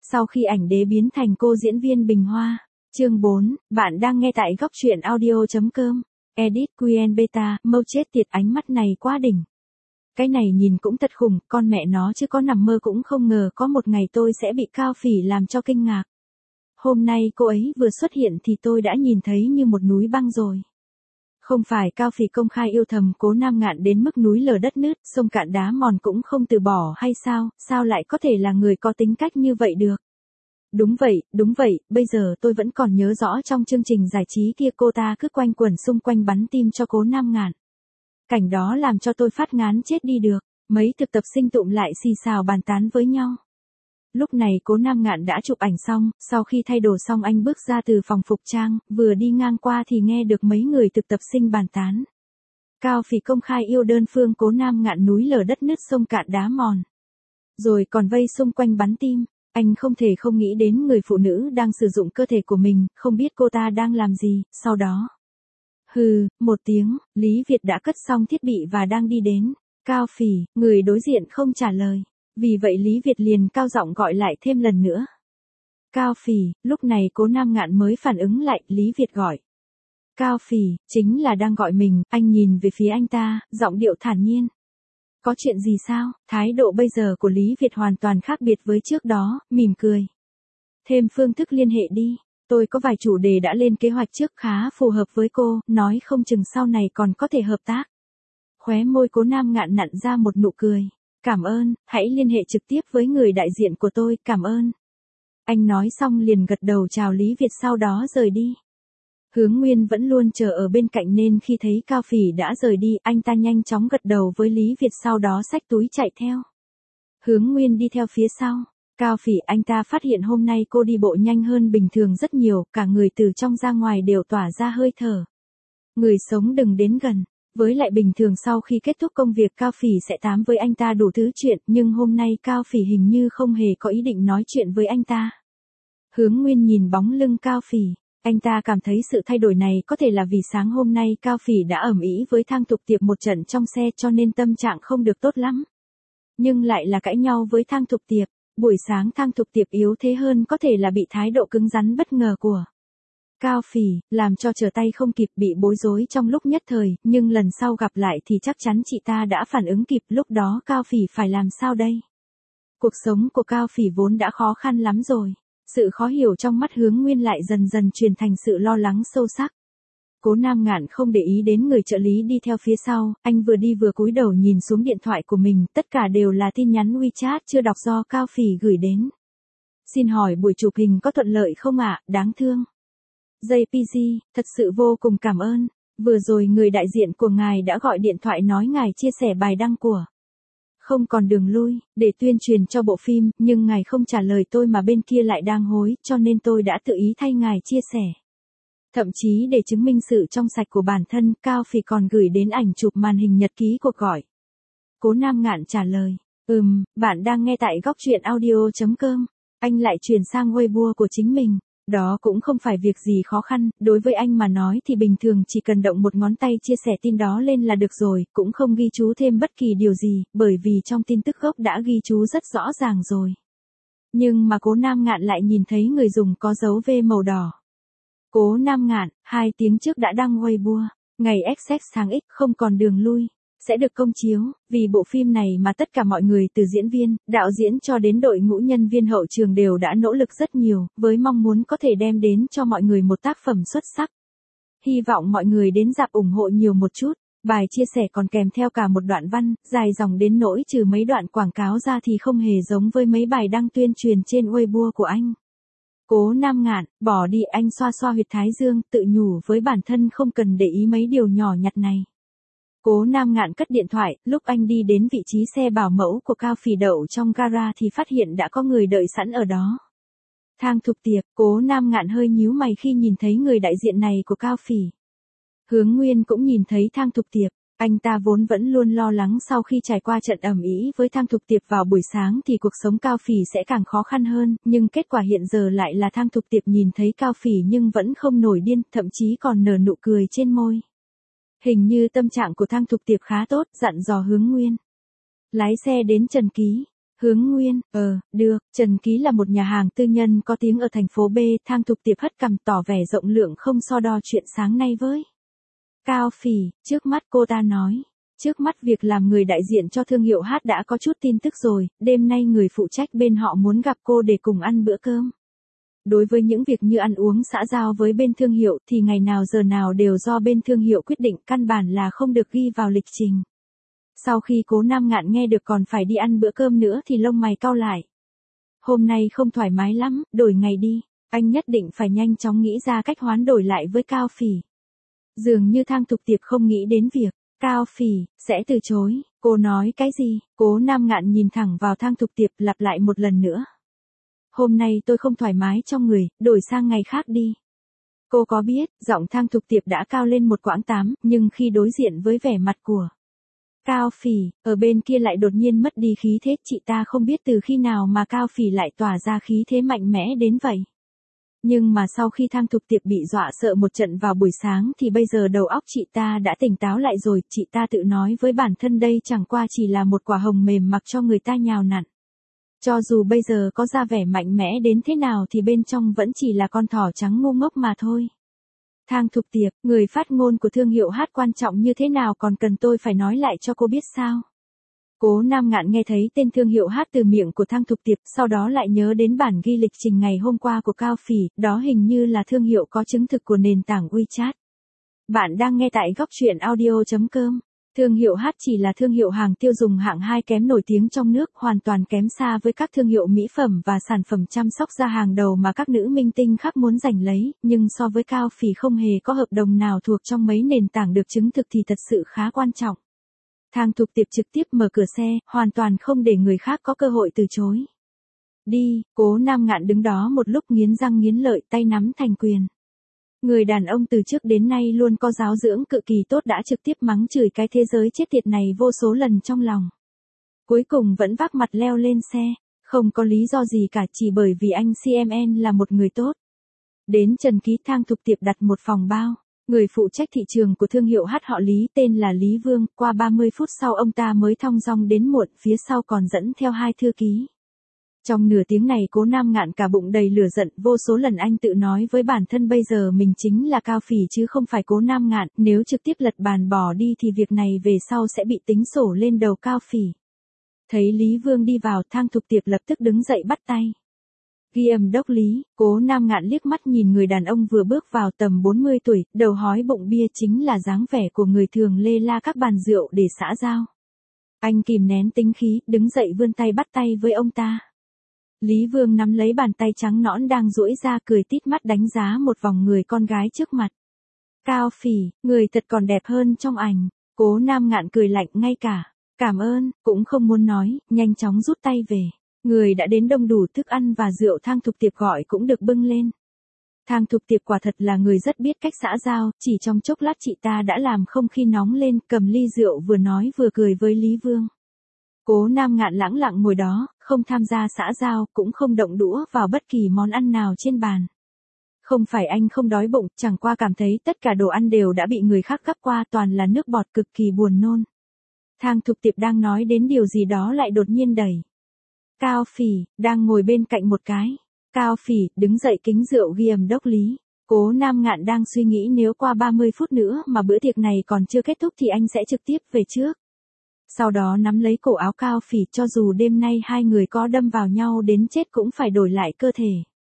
Sau khi ảnh đế biến thành cô diễn viên Bình Hoa. Chương 4, bạn đang nghe tại góc truyện audio.com. Edit Quen Beta, mâu chết tiệt, ánh mắt này quá đỉnh. Cái này nhìn cũng thật khủng, con mẹ nó chứ có nằm mơ cũng không ngờ có một ngày tôi sẽ bị Cao Phỉ làm cho kinh ngạc. Hôm nay cô ấy vừa xuất hiện thì tôi đã nhìn thấy như một núi băng rồi. Không phải Cao Phỉ công khai yêu thầm Cố Nam Ngạn đến mức núi lở đất nứt, sông cạn đá mòn cũng không từ bỏ hay sao, sao lại có thể là người có tính cách như vậy được? Đúng vậy, bây giờ tôi vẫn còn nhớ rõ trong chương trình giải trí kia cô ta cứ quanh quẩn xung quanh bắn tim cho Cố Nam Ngạn. Cảnh đó làm cho tôi phát ngán chết đi được, mấy thực tập sinh tụm lại xì xào bàn tán với nhau. Lúc này Cố Nam Ngạn đã chụp ảnh xong, sau khi thay đồ xong anh bước ra từ phòng phục trang, vừa đi ngang qua thì nghe được mấy người thực tập sinh bàn tán. Cao Phỉ công khai yêu đơn phương Cố Nam Ngạn núi lở đất nứt sông cạn đá mòn. Rồi còn vây xung quanh bắn tim, anh không thể không nghĩ đến người phụ nữ đang sử dụng cơ thể của mình, không biết cô ta đang làm gì, sau đó. Hừ, một tiếng, Lý Việt đã cất xong thiết bị và đang đi đến. Cao Phỉ, người đối diện không trả lời. Vì vậy Lý Việt liền cao giọng gọi lại thêm lần nữa. Cao Phỉ, lúc này Cố Nam Ngạn mới phản ứng lại, Lý Việt gọi. Cao Phỉ, chính là đang gọi mình, anh nhìn về phía anh ta, giọng điệu thản nhiên. Có chuyện gì sao? Thái độ bây giờ của Lý Việt hoàn toàn khác biệt với trước đó, mỉm cười. Thêm phương thức liên hệ đi, tôi có vài chủ đề đã lên kế hoạch trước khá phù hợp với cô, nói không chừng sau này còn có thể hợp tác. Khóe môi Cố Nam Ngạn nặn ra một nụ cười. Cảm ơn, hãy liên hệ trực tiếp với người đại diện của tôi, cảm ơn. Anh nói xong liền gật đầu chào Lý Việt sau đó rời đi. Hướng Nguyên vẫn luôn chờ ở bên cạnh nên khi thấy Cao Phỉ đã rời đi, anh ta nhanh chóng gật đầu với Lý Việt sau đó xách túi chạy theo. Hướng Nguyên đi theo phía sau. Cao Phỉ, anh ta phát hiện hôm nay cô đi bộ nhanh hơn bình thường rất nhiều, cả người từ trong ra ngoài đều tỏa ra hơi thở. Người sống đừng đến gần. Với lại bình thường sau khi kết thúc công việc Cao Phỉ sẽ tám với anh ta đủ thứ chuyện, nhưng hôm nay Cao Phỉ hình như không hề có ý định nói chuyện với anh ta. Hướng Nguyên nhìn bóng lưng Cao Phỉ, anh ta cảm thấy sự thay đổi này có thể là vì sáng hôm nay Cao Phỉ đã ầm ĩ với Thang Thục Tiệp một trận trong xe cho nên tâm trạng không được tốt lắm. Nhưng lại là cãi nhau với Thang Thục Tiệp, buổi sáng Thang Thục Tiệp yếu thế hơn có thể là bị thái độ cứng rắn bất ngờ của Cao Phỉ, làm cho trở tay không kịp, bị bối rối trong lúc nhất thời, nhưng lần sau gặp lại thì chắc chắn chị ta đã phản ứng kịp, lúc đó Cao Phỉ phải làm sao đây? Cuộc sống của Cao Phỉ vốn đã khó khăn lắm rồi. Sự khó hiểu trong mắt Hướng Nguyên lại dần dần truyền thành sự lo lắng sâu sắc. Cố Nam Ngạn không để ý đến người trợ lý đi theo phía sau, anh vừa đi vừa cúi đầu nhìn xuống điện thoại của mình, tất cả đều là tin nhắn WeChat chưa đọc do Cao Phỉ gửi đến. Xin hỏi buổi chụp hình có thuận lợi không ạ, đáng thương. JPG, thật sự vô cùng cảm ơn. Vừa rồi người đại diện của ngài đã gọi điện thoại nói ngài chia sẻ bài đăng của Không Còn Đường Lui, để tuyên truyền cho bộ phim, nhưng ngài không trả lời tôi mà bên kia lại đang hối, cho nên tôi đã tự ý thay ngài chia sẻ. Thậm chí để chứng minh sự trong sạch của bản thân, Cao Phỉ còn gửi đến ảnh chụp màn hình nhật ký cuộc gọi. Cố Nam Ngạn trả lời, bạn đang nghe tại góc truyện audio.com. Anh lại chuyển sang Weibo của chính mình. Đó cũng không phải việc gì khó khăn, đối với anh mà nói thì bình thường chỉ cần động một ngón tay chia sẻ tin đó lên là được rồi, cũng không ghi chú thêm bất kỳ điều gì, bởi vì trong tin tức gốc đã ghi chú rất rõ ràng rồi. Nhưng mà Cố Nam Ngạn lại nhìn thấy người dùng có dấu V màu đỏ. Cố Nam Ngạn, 2 tiếng trước đã đăng Weibo, ngày XX tháng X Không Còn Đường Lui, sẽ được công chiếu, vì bộ phim này mà tất cả mọi người từ diễn viên, đạo diễn cho đến đội ngũ nhân viên hậu trường đều đã nỗ lực rất nhiều, với mong muốn có thể đem đến cho mọi người một tác phẩm xuất sắc. Hy vọng mọi người đến rạp ủng hộ nhiều một chút. Bài chia sẻ còn kèm theo cả một đoạn văn, dài dòng đến nỗi trừ mấy đoạn quảng cáo ra thì không hề giống với mấy bài đăng tuyên truyền trên Weibo của anh. Cố Nam Ngạn, bỏ đi, anh xoa xoa huyệt thái dương, tự nhủ với bản thân không cần để ý mấy điều nhỏ nhặt này. Cố Nam Ngạn cất điện thoại, lúc anh đi đến vị trí xe bảo mẫu của Cao Phỉ đậu trong gara thì phát hiện đã có người đợi sẵn ở đó. Thang Thục Tiệp, Cố Nam Ngạn hơi nhíu mày khi nhìn thấy người đại diện này của Cao Phỉ. Hướng Nguyên cũng nhìn thấy Thang Thục Tiệp, anh ta vốn vẫn luôn lo lắng sau khi trải qua trận ầm ĩ với Thang Thục Tiệp vào buổi sáng thì cuộc sống Cao Phỉ sẽ càng khó khăn hơn, nhưng kết quả hiện giờ lại là Thang Thục Tiệp nhìn thấy Cao Phỉ nhưng vẫn không nổi điên, thậm chí còn nở nụ cười trên môi. Hình như tâm trạng của Thang Thục Tiệp khá tốt, dặn dò Hướng Nguyên. Lái xe đến Trần Ký. Hướng Nguyên, được, Trần Ký là một nhà hàng tư nhân có tiếng ở thành phố B, Thang Thục Tiệp hất cằm tỏ vẻ rộng lượng không so đo chuyện sáng nay với Cao Phỉ, trước mắt cô ta nói. Trước mắt việc làm người đại diện cho thương hiệu hát đã có chút tin tức rồi, đêm nay người phụ trách bên họ muốn gặp cô để cùng ăn bữa cơm. Đối với những việc như ăn uống xã giao với bên thương hiệu thì ngày nào giờ nào đều do bên thương hiệu quyết định, căn bản là không được ghi vào lịch trình. Sau khi Cố Nam Ngạn nghe được còn phải đi ăn bữa cơm nữa thì lông mày cau lại. Hôm nay không thoải mái lắm, đổi ngày đi, anh nhất định phải nhanh chóng nghĩ ra cách hoán đổi lại với Cao Phỉ. Dường như Thang Thục Tiệp không nghĩ đến việc Cao Phỉ sẽ từ chối. Cô nói cái gì? Cố Nam Ngạn nhìn thẳng vào Thang Thục Tiệp lặp lại một lần nữa. Hôm nay tôi không thoải mái trong người, đổi sang ngày khác đi. Cô có biết, giọng Thang Thục Tiệp đã cao lên một quãng tám, nhưng khi đối diện với vẻ mặt của Cao Phỉ, ở bên kia lại đột nhiên mất đi khí thế. Chị ta không biết từ khi nào mà Cao Phỉ lại tỏa ra khí thế mạnh mẽ đến vậy. Nhưng mà sau khi Thang Thục Tiệp bị dọa sợ một trận vào buổi sáng thì bây giờ đầu óc chị ta đã tỉnh táo lại rồi. Chị ta tự nói với bản thân đây chẳng qua chỉ là một quả hồng mềm mặc cho người ta nhào nặn. Cho dù bây giờ có ra vẻ mạnh mẽ đến thế nào thì bên trong vẫn chỉ là con thỏ trắng ngu ngốc mà thôi. Thang Thục Tiệp, người phát ngôn của thương hiệu hát quan trọng như thế nào còn cần tôi phải nói lại cho cô biết sao? Cố Nam Ngạn nghe thấy tên thương hiệu hát từ miệng của Thang Thục Tiệp, sau đó lại nhớ đến bản ghi lịch trình ngày hôm qua của Cao Phỉ, đó hình như là thương hiệu có chứng thực của nền tảng WeChat. Bạn đang nghe tại góc truyện audio.com. Thương hiệu hát chỉ là thương hiệu hàng tiêu dùng hạng 2 kém nổi tiếng trong nước, hoàn toàn kém xa với các thương hiệu mỹ phẩm và sản phẩm chăm sóc da hàng đầu mà các nữ minh tinh khác muốn giành lấy, nhưng so với Cao Phỉ không hề có hợp đồng nào thuộc trong mấy nền tảng được chứng thực thì thật sự khá quan trọng. Thang Thục Tiệp trực tiếp mở cửa xe, hoàn toàn không để người khác có cơ hội từ chối. Đi, Cố Nam Ngạn đứng đó một lúc nghiến răng nghiến lợi, tay nắm thành quyền. Người đàn ông từ trước đến nay luôn có giáo dưỡng cực kỳ tốt đã trực tiếp mắng chửi cái thế giới chết tiệt này vô số lần trong lòng. Cuối cùng vẫn vác mặt leo lên xe, không có lý do gì cả, chỉ bởi vì anh CMN là một người tốt. Đến Trần Ký, Thang Thục Tiệp đặt một phòng bao. Người phụ trách thị trường của thương hiệu hát họ Lý tên là Lý Vương, qua 30 phút sau ông ta mới thong dong đến muộn, phía sau còn dẫn theo 2 thư ký. Trong nửa tiếng này Cố Nam Ngạn cả bụng đầy lửa giận, vô số lần anh tự nói với bản thân bây giờ mình chính là Cao Phỉ chứ không phải Cố Nam Ngạn, nếu trực tiếp lật bàn bỏ đi thì việc này về sau sẽ bị tính sổ lên đầu Cao Phỉ. Thấy Lý Vương đi vào, Thang Thục Tiệp lập tức đứng dậy bắt tay. Ghi âm đốc Lý, Cố Nam Ngạn liếc mắt nhìn người đàn ông vừa bước vào tầm 40 tuổi, đầu hói bụng bia chính là dáng vẻ của người thường lê la các bàn rượu để xã giao. Anh kìm nén tính khí, đứng dậy vươn tay bắt tay với ông ta. Lý Vương nắm lấy bàn tay trắng nõn đang duỗi ra, cười tít mắt đánh giá một vòng người con gái trước mặt. Cao Phỉ, người thật còn đẹp hơn trong ảnh. Cố Nam Ngạn cười lạnh, ngay cả cảm ơn cũng không muốn nói, nhanh chóng rút tay về. Người đã đến đông đủ, thức ăn và rượu Thang Thục Tiệp gọi cũng được bưng lên. Thang Thục Tiệp quả thật là người rất biết cách xã giao, chỉ trong chốc lát chị ta đã làm không khí nóng lên, cầm ly rượu vừa nói vừa cười với Lý Vương. Cố Nam Ngạn lẳng lặng ngồi đó, không tham gia xã giao, cũng không động đũa vào bất kỳ món ăn nào trên bàn. Không phải anh không đói bụng, chẳng qua cảm thấy tất cả đồ ăn đều đã bị người khác gắp qua, toàn là nước bọt, cực kỳ buồn nôn. Thang Thục Tiệp đang nói đến điều gì đó lại đột nhiên đẩy Cao Phỉ, đang ngồi bên cạnh một cái. Cao Phỉ, đứng dậy kính rượu ghi âm đốc Lý. Cố Nam Ngạn đang suy nghĩ nếu qua 30 phút nữa mà bữa tiệc này còn chưa kết thúc thì anh sẽ trực tiếp về trước. Sau đó nắm lấy cổ áo Cao Phỉ, cho dù đêm nay hai người có đâm vào nhau đến chết cũng phải đổi lại cơ thể.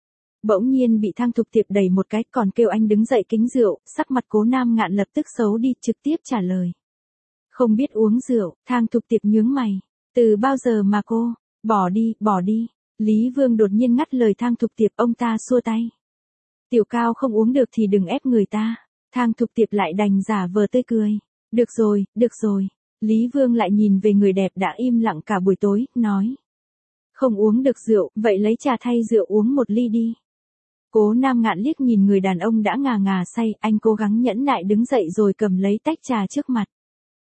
Bỗng nhiên bị Thang Thục Tiệp đẩy một cái, còn kêu anh đứng dậy kính rượu, sắc mặt Cố Nam Ngạn lập tức xấu đi, trực tiếp trả lời. Không biết uống rượu. Thang Thục Tiệp nhướng mày. Từ bao giờ mà cô, bỏ đi, bỏ đi. Lý Vương đột nhiên ngắt lời Thang Thục Tiệp, ông ta xua tay. Tiểu Cao không uống được thì đừng ép người ta. Thang Thục Tiệp lại đành giả vờ tươi cười. Được rồi, được rồi. Lý Vương lại nhìn về người đẹp đã im lặng cả buổi tối, nói. Không uống được rượu, vậy lấy trà thay rượu uống một ly đi. Cố Nam Ngạn liếc nhìn người đàn ông đã ngà ngà say, anh cố gắng nhẫn nại đứng dậy rồi cầm lấy tách trà trước mặt.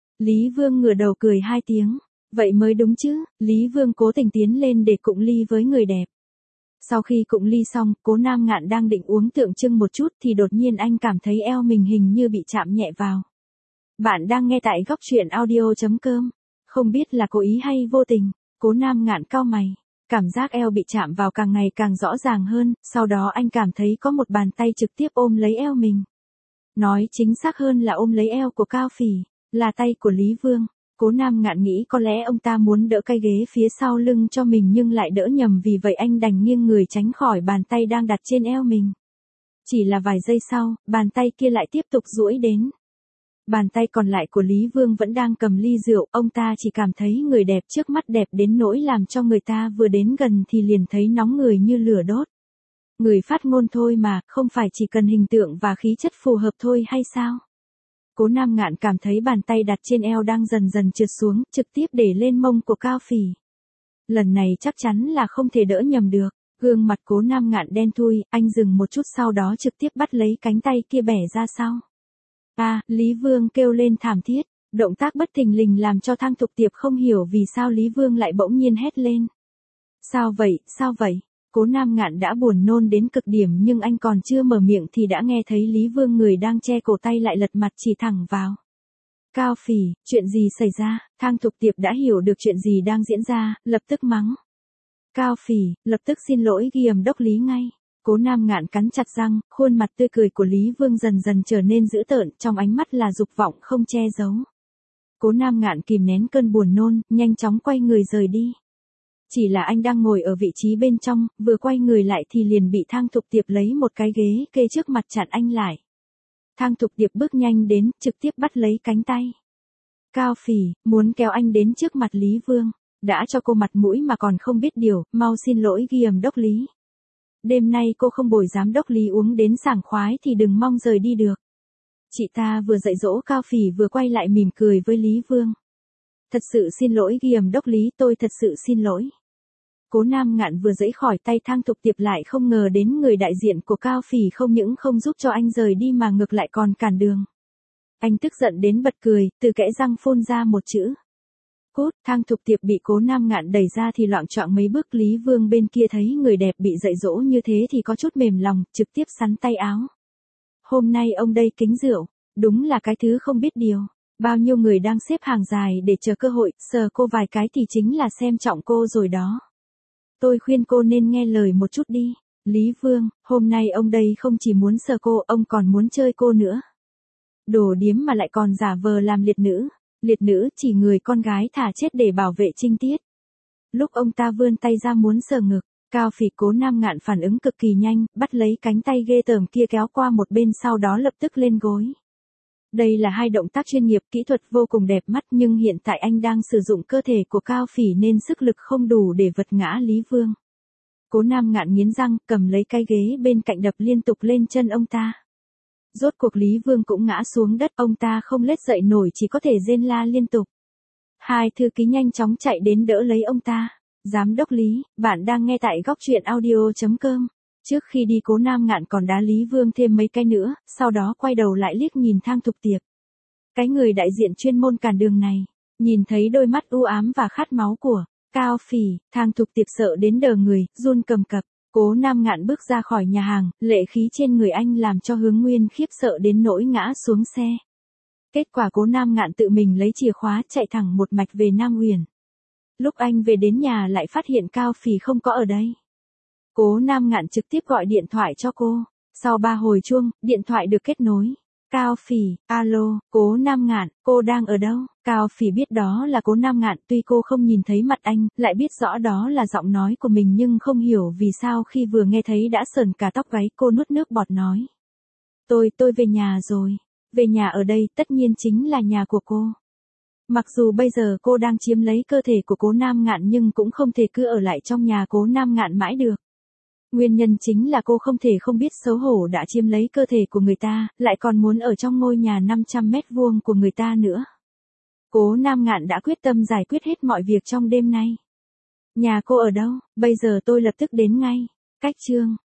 Lý Vương ngửa đầu cười 2 tiếng. Vậy mới đúng chứ, Lý Vương cố tình tiến lên để cụng ly với người đẹp. Sau khi cụng ly xong, Cố Nam Ngạn đang định uống tượng trưng một chút thì đột nhiên anh cảm thấy eo mình hình như bị chạm nhẹ vào. Bạn đang nghe tại góc truyện audio.com. Không biết là cố ý hay vô tình, Cố Nam Ngạn cau mày. Cảm giác eo bị chạm vào càng ngày càng rõ ràng hơn, sau đó anh cảm thấy có một bàn tay trực tiếp ôm lấy eo mình. Nói chính xác hơn là ôm lấy eo của Cao Phỉ, là tay của Lý Vương. Cố Nam Ngạn nghĩ có lẽ ông ta muốn đỡ cái ghế phía sau lưng cho mình nhưng lại đỡ nhầm, vì vậy anh đành nghiêng người tránh khỏi bàn tay đang đặt trên eo mình. Chỉ là vài giây sau, bàn tay kia lại tiếp tục duỗi đến. Bàn tay còn lại của Lý Vương vẫn đang cầm ly rượu, ông ta chỉ cảm thấy người đẹp trước mắt đẹp đến nỗi làm cho người ta vừa đến gần thì liền thấy nóng người như lửa đốt. Người phát ngôn thôi mà, không phải chỉ cần hình tượng và khí chất phù hợp thôi hay sao? Cố Nam Ngạn cảm thấy bàn tay đặt trên eo đang dần dần trượt xuống, trực tiếp để lên mông của Cao Phỉ. Lần này chắc chắn là không thể đỡ nhầm được. Gương mặt Cố Nam Ngạn đen thui, anh dừng một chút sau đó trực tiếp bắt lấy cánh tay kia bẻ ra sau. Lý Vương kêu lên thảm thiết, động tác bất thình lình làm cho Thang Thục Tiệp không hiểu vì sao Lý Vương lại bỗng nhiên hét lên. Sao vậy, sao vậy? Cố Nam Ngạn đã buồn nôn đến cực điểm nhưng anh còn chưa mở miệng thì đã nghe thấy Lý Vương người đang che cổ tay lại lật mặt chỉ thẳng vào. Cao Phỉ, chuyện gì xảy ra? Thang Thục Tiệp đã hiểu được chuyện gì đang diễn ra, lập tức mắng. Cao Phỉ, lập tức xin lỗi Giám đốc Lý ngay. Cố Nam Ngạn cắn chặt răng, khuôn mặt tươi cười của Lý Vương dần dần trở nên dữ tợn, trong ánh mắt là dục vọng không che giấu. Cố Nam Ngạn kìm nén cơn buồn nôn, nhanh chóng quay người rời đi. Chỉ là anh đang ngồi ở vị trí bên trong, vừa quay người lại thì liền bị Thang Thục Tiệp lấy một cái ghế kê trước mặt chặn anh lại. Thang Thục Tiệp bước nhanh đến, trực tiếp bắt lấy cánh tay. Cao Phỉ, muốn kéo anh đến trước mặt Lý Vương. Đã cho cô mặt mũi mà còn không biết điều, mau xin lỗi Giám đốc Lý. Đêm nay cô không bồi giám đốc Lý uống đến sảng khoái thì đừng mong rời đi được. Chị ta vừa dạy dỗ Cao Phỉ vừa quay lại mỉm cười với Lý Vương. Thật sự xin lỗi Giám đốc Lý, tôi thật sự xin lỗi. Cố Nam Ngạn vừa giãy khỏi tay Thang Thục Tiệp lại không ngờ đến người đại diện của Cao Phỉ không những không giúp cho anh rời đi mà ngược lại còn cản đường. Anh tức giận đến bật cười, từ kẽ răng phun ra một chữ. Cút. Thang Thục Tiệp bị Cố Nam Ngạn đẩy ra thì loạng choạng mấy bước. Lý Vương bên kia thấy người đẹp bị dạy dỗ như thế thì có chút mềm lòng, trực tiếp xắn tay áo. Hôm nay ông đây kính rượu, đúng là cái thứ không biết điều. Bao nhiêu người đang xếp hàng dài để chờ cơ hội, sờ cô vài cái thì chính là xem trọng cô rồi đó. Tôi khuyên cô nên nghe lời một chút đi. Lý Vương, hôm nay ông đây không chỉ muốn sờ cô, ông còn muốn chơi cô nữa. Đồ điếm mà lại còn giả vờ làm liệt nữ. Liệt nữ chỉ người con gái thà chết để bảo vệ trinh tiết. Lúc ông ta vươn tay ra muốn sờ ngực, Cao Phỉ Cố Nam Ngạn phản ứng cực kỳ nhanh, bắt lấy cánh tay ghê tởm kia kéo qua một bên sau đó lập tức lên gối. Đây là hai động tác chuyên nghiệp, kỹ thuật vô cùng đẹp mắt nhưng hiện tại anh đang sử dụng cơ thể của Cao Phỉ nên sức lực không đủ để vật ngã Lý Vương. Cố Nam Ngạn nghiến răng, cầm lấy cái ghế bên cạnh đập liên tục lên chân ông ta. Rốt cuộc Lý Vương cũng ngã xuống đất, ông ta không lết dậy nổi chỉ có thể rên la liên tục. Hai thư ký nhanh chóng chạy đến đỡ lấy ông ta. Giám đốc Lý, bạn đang nghe tại góc truyện audio.com. Trước khi đi Cố Nam Ngạn còn đá Lý Vương thêm mấy cái nữa, sau đó quay đầu lại liếc nhìn Thang Thục Tiệp. Cái người đại diện chuyên môn cản đường này, nhìn thấy đôi mắt u ám và khát máu của Cao Phỉ, Thang Thục Tiệp sợ đến đờ người, run cầm cập. Cố Nam Ngạn bước ra khỏi nhà hàng, lệ khí trên người anh làm cho Hướng Nguyên khiếp sợ đến nỗi ngã xuống xe. Kết quả Cố Nam Ngạn tự mình lấy chìa khóa chạy thẳng một mạch về Nam Uyển. Lúc anh về đến nhà lại phát hiện Cao Phỉ không có ở đây. Cố Nam Ngạn trực tiếp gọi điện thoại cho cô. Sau 3 hồi chuông, điện thoại được kết nối. Cao Phỉ, alo, Cố Nam Ngạn, cô đang ở đâu? Cao Phỉ biết đó là Cố Nam Ngạn, tuy cô không nhìn thấy mặt anh, lại biết rõ đó là giọng nói của mình nhưng không hiểu vì sao khi vừa nghe thấy đã sởn cả tóc gáy. Cô nuốt nước bọt nói. Tôi về nhà rồi. Về nhà ở đây tất nhiên chính là nhà của cô. Mặc dù bây giờ cô đang chiếm lấy cơ thể của Cố Nam Ngạn nhưng cũng không thể cứ ở lại trong nhà Cố Nam Ngạn mãi được. Nguyên nhân chính là cô không thể không biết xấu hổ đã chiếm lấy cơ thể của người ta, lại còn muốn ở trong ngôi nhà 500 mét vuông của người ta nữa. Cố Nam Ngạn đã quyết tâm giải quyết hết mọi việc trong đêm nay. Nhà cô ở đâu? Bây giờ tôi lập tức đến ngay. Cách chương.